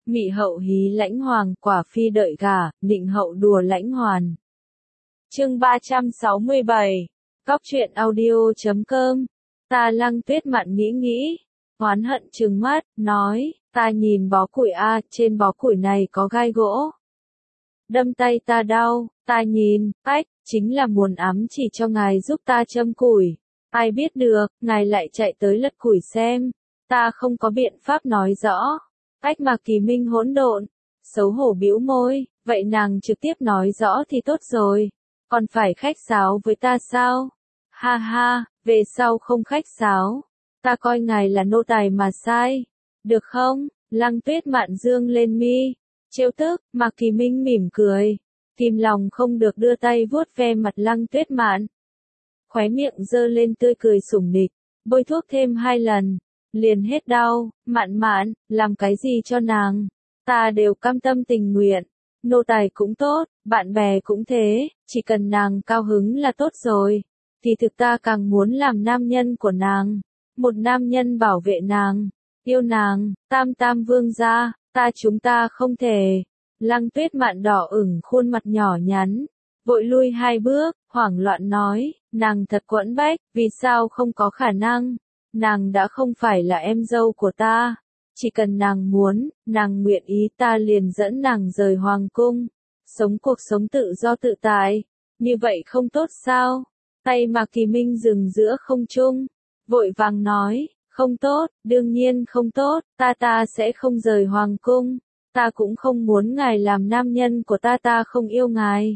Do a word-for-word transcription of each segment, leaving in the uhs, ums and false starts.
Mị hậu hí lãnh hoàng, quả phi đợi gả, nịnh hậu đùa lãnh hoàn. Chương ba trăm sáu mươi bảy. Góc truyện audio chấm com. Ta Lăng Tuyết Mạn nghĩ nghĩ, oán hận trừng mắt, nói, ta nhìn bó củi a, trên bó củi này có gai gỗ. Đâm tay ta đau, ta nhìn, ách, chính là muốn ám chỉ cho ngài giúp ta châm củi. Ai biết được, ngài lại chạy tới lật củi xem, ta không có biện pháp nói rõ. Ách mà Kỳ Minh hỗn độn, xấu hổ bĩu môi, vậy nàng trực tiếp nói rõ thì tốt rồi, còn phải khách sáo với ta sao? Ha ha, về sau không khách sáo, ta coi ngài là nô tài mà sai, được không? Lăng Tuyết Mạn dương lên mi, trêu tức, mà Kỳ Minh mỉm cười, kìm lòng không được đưa tay vuốt ve mặt Lăng Tuyết Mạn. Khóe miệng giơ lên tươi cười sủng nịch, bôi thuốc thêm hai lần, liền hết đau. Mạn Mạn, làm cái gì cho nàng, ta đều cam tâm tình nguyện, nô tài cũng tốt, bạn bè cũng thế, chỉ cần nàng cao hứng là tốt rồi. Thì thực ta càng muốn làm nam nhân của nàng, một nam nhân bảo vệ nàng, yêu nàng, tam tam vương gia, ta chúng ta không thể. Lăng Tuyết Mạn đỏ ửng khuôn mặt nhỏ nhắn, vội lui hai bước, hoảng loạn nói, nàng thật quẫn bách, vì sao không có khả năng, nàng đã không phải là em dâu của ta, chỉ cần nàng muốn, nàng nguyện ý ta liền dẫn nàng rời hoàng cung, sống cuộc sống tự do tự tại, như vậy không tốt sao? Tay mà Kỳ Minh dừng giữa không trung, vội vàng nói, không tốt, đương nhiên không tốt, ta ta sẽ không rời hoàng cung, ta cũng không muốn ngài làm nam nhân của ta, ta không yêu ngài.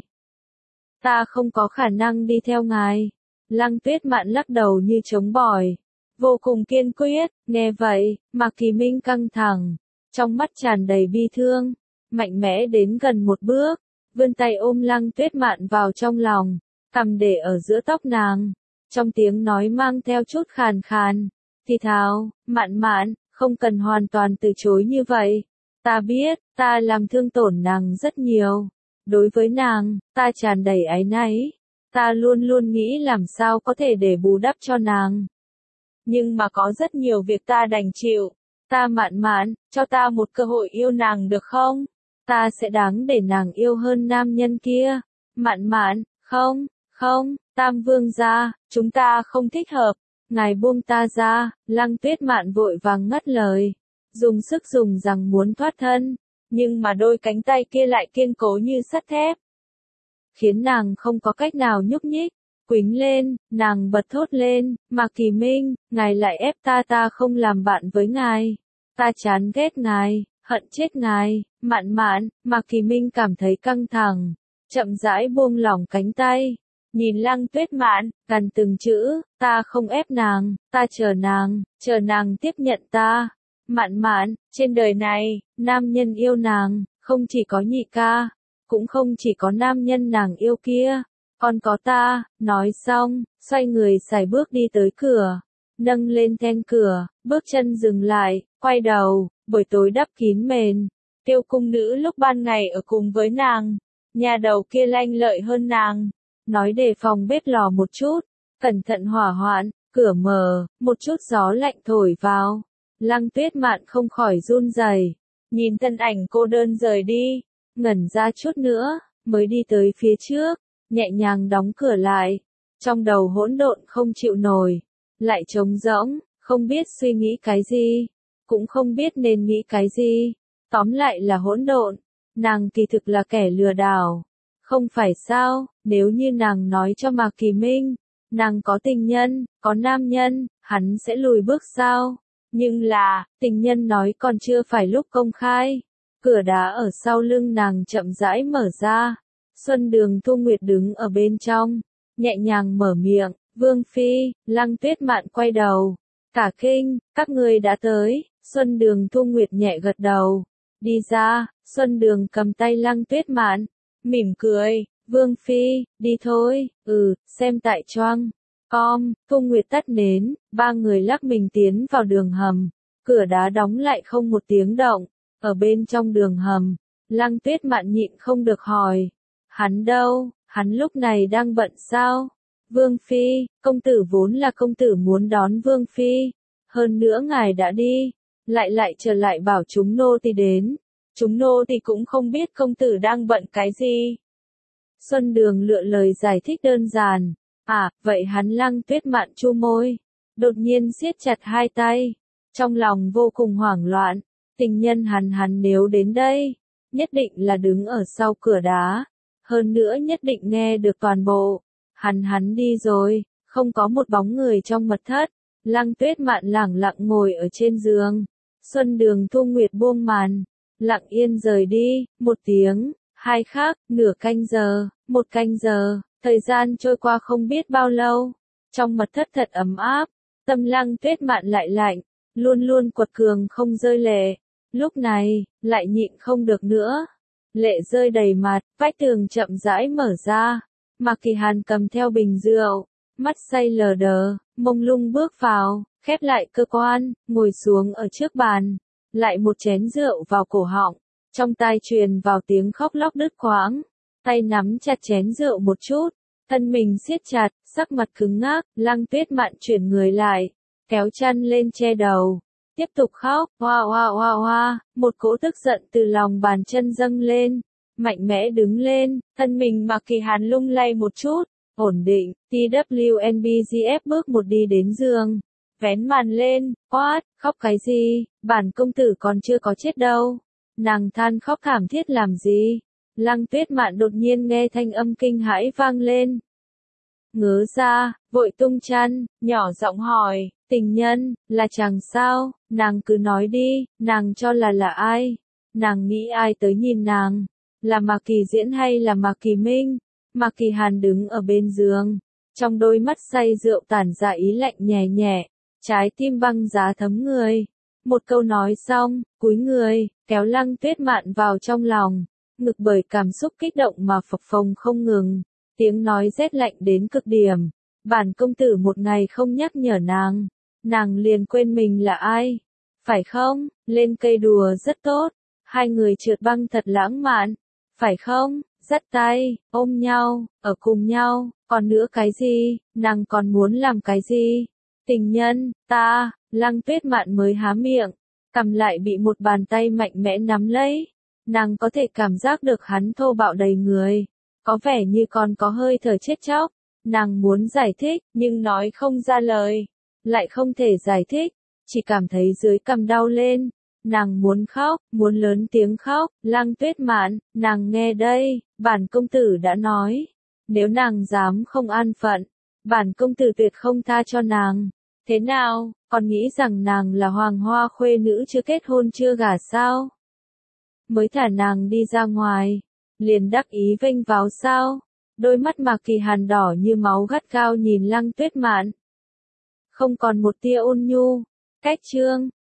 Ta không có khả năng đi theo ngài. Lăng Tuyết Mạn lắc đầu như chống bỏi, vô cùng kiên quyết. Nghe vậy, Mạc Kỳ Minh căng thẳng, trong mắt tràn đầy bi thương, mạnh mẽ đến gần một bước, vươn tay ôm Lăng Tuyết Mạn vào trong lòng, cằm để ở giữa tóc nàng, trong tiếng nói mang theo chút khàn khàn, thì thào, Mạn Mạn, không cần hoàn toàn từ chối như vậy. Ta biết, ta làm thương tổn nàng rất nhiều. Đối với nàng, ta tràn đầy áy náy. Ta luôn luôn nghĩ làm sao có thể để bù đắp cho nàng. Nhưng mà có rất nhiều việc ta đành chịu. Ta Mạn Mạn, cho ta một cơ hội yêu nàng được không? Ta sẽ đáng để nàng yêu hơn nam nhân kia. Mạn Mạn, không, không, Tam Vương gia, chúng ta không thích hợp. Ngài buông ta ra. Lăng Tuyết Mạn vội vàng ngắt lời, dùng sức dùng rằng muốn thoát thân, nhưng mà đôi cánh tay kia lại kiên cố như sắt thép, khiến nàng không có cách nào nhúc nhích. Quýnh lên, nàng bật thốt lên, Mạc Kỳ Minh, ngài lại ép ta, ta không làm bạn với ngài, ta chán ghét ngài, hận chết ngài. Mạn Mạn, Mạc Kỳ Minh cảm thấy căng thẳng, chậm rãi buông lỏng cánh tay, nhìn Lăng Tuyết Mạn, gằn từng chữ, ta không ép nàng, ta chờ nàng, chờ nàng tiếp nhận ta. Mạn Mạn, trên đời này, nam nhân yêu nàng, không chỉ có nhị ca, cũng không chỉ có nam nhân nàng yêu kia, còn có ta. Nói xong, xoay người sải bước đi tới cửa, nâng lên then cửa, bước chân dừng lại, quay đầu, buổi tối đắp kín mền, Tiêu cung nữ lúc ban ngày ở cùng với nàng, nhà đầu kia lanh lợi hơn nàng, nói đề phòng bếp lò một chút, cẩn thận hỏa hoạn, cửa mở, một chút gió lạnh thổi vào. Lăng Tuyết Mạn không khỏi run rẩy, nhìn thân ảnh cô đơn rời đi, ngẩn ra chút nữa, mới đi tới phía trước, nhẹ nhàng đóng cửa lại, trong đầu hỗn độn không chịu nổi, lại trống rỗng, không biết suy nghĩ cái gì, cũng không biết nên nghĩ cái gì, tóm lại là hỗn độn. Nàng kỳ thực là kẻ lừa đảo, không phải sao? Nếu như nàng nói cho Mạc Kỳ Minh, nàng có tình nhân, có nam nhân, hắn sẽ lùi bước sao? Nhưng là, tình nhân nói còn chưa phải lúc công khai. Cửa đá ở sau lưng nàng chậm rãi mở ra. Xuân Đường Thu Nguyệt đứng ở bên trong, nhẹ nhàng mở miệng, Vương Phi. Lăng Tuyết Mạn quay đầu, cả kinh, các ngươi đã tới. Xuân Đường Thu Nguyệt nhẹ gật đầu, đi ra. Xuân Đường cầm tay Lăng Tuyết Mạn, mỉm cười, Vương Phi, đi thôi. Ừ, xem tại choang. Com, Thu Nguyệt tắt nến, ba người lắc mình tiến vào đường hầm, cửa đá đóng lại không một tiếng động. Ở bên trong đường hầm, Lăng Tuyết Mạn nhịn không được hỏi, hắn đâu, hắn lúc này đang bận sao? Vương Phi, công tử vốn là công tử muốn đón Vương Phi, hơn nữa ngài đã đi, lại lại trở lại bảo chúng nô tỳ đến, chúng nô thì cũng không biết công tử đang bận cái gì. Xuân Đường lựa lời giải thích đơn giản. À, vậy hắn Lăng Tuyết Mạn chu môi, đột nhiên siết chặt hai tay, trong lòng vô cùng hoảng loạn. Tình nhân hắn hắn nếu đến đây, nhất định là đứng ở sau cửa đá, hơn nữa nhất định nghe được toàn bộ. Hắn hắn đi rồi, không có một bóng người trong mật thất. Lăng Tuyết Mạn lẳng lặng ngồi ở trên giường. Xuân Đường Thu Nguyệt buông màn, lặng yên rời đi. Một tiếng, hai khắc, nửa canh giờ, một canh giờ, thời gian trôi qua không biết bao lâu. Trong mật thất thật ấm áp, tâm Lăng Tuyết Mạn lại lạnh, luôn luôn quật cường không rơi lệ. Lúc này, lại nhịn không được nữa. Lệ rơi đầy mặt, vách tường chậm rãi mở ra. Mạc Kỳ Hàn cầm theo bình rượu, mắt say lờ đờ, mông lung bước vào, khép lại cơ quan, ngồi xuống ở trước bàn, lại một chén rượu vào cổ họng, trong tai truyền vào tiếng khóc lóc đứt quãng, tay nắm chặt chén rượu một chút, thân mình siết chặt, sắc mặt cứng ngắc. Lăng Tuyết Mạn chuyển người lại, kéo chăn lên che đầu, tiếp tục khóc, hoa hoa hoa hoa, một cỗ tức giận từ lòng bàn chân dâng lên, mạnh mẽ đứng lên, thân mình Mạc Kỳ Hàn lung lay một chút, ổn định. tê vê en bê giê ép bước một đi đến giường, vén màn lên, quát, khóc cái gì, bản công tử còn chưa có chết đâu. Nàng than khóc thảm thiết làm gì? Lăng Tuyết Mạn đột nhiên nghe thanh âm kinh hãi vang lên. Ngớ ra, vội tung chăn, nhỏ giọng hỏi, tình nhân, là chàng sao? Nàng cứ nói đi, nàng cho là là ai? Nàng nghĩ ai tới nhìn nàng? Là Mạc Kỳ Diễn hay là Mạc Kỳ Minh? Mạc Kỳ Hàn đứng ở bên giường, trong đôi mắt say rượu tản ra ý lạnh nhẹ nhẹ, trái tim băng giá thấm người. Một câu nói xong, cúi người, kéo Lăng Tuyết Mạn vào trong lòng, ngực bởi cảm xúc kích động mà phập phồng không ngừng. Tiếng nói rét lạnh đến cực điểm. Bản công tử một ngày không nhắc nhở nàng, nàng liền quên mình là ai. Phải không? Lên cây đùa rất tốt. Hai người trượt băng thật lãng mạn. Phải không? Dắt tay, ôm nhau, ở cùng nhau, còn nữa cái gì, nàng còn muốn làm cái gì? Tình nhân, ta, Lăng Tuyết Mạn mới há miệng, cầm lại bị một bàn tay mạnh mẽ nắm lấy. Nàng có thể cảm giác được hắn thô bạo đầy người, có vẻ như còn có hơi thở chết chóc. Nàng muốn giải thích, nhưng nói không ra lời, lại không thể giải thích, chỉ cảm thấy dưới cằm đau lên. Nàng muốn khóc, muốn lớn tiếng khóc. Lăng Tuyết Mạn, nàng nghe đây, bản công tử đã nói, nếu nàng dám không an phận, bản công tử tuyệt không tha cho nàng. Thế nào, còn nghĩ rằng nàng là hoàng hoa khuê nữ chưa kết hôn chưa gả sao? Mới thả nàng đi ra ngoài, liền đắc ý vênh váo sao? Đôi mắt Mạc Kỳ Hàn đỏ như máu gắt gao nhìn Lăng Tuyết Mạn, không còn một tia ôn nhu. Cách chương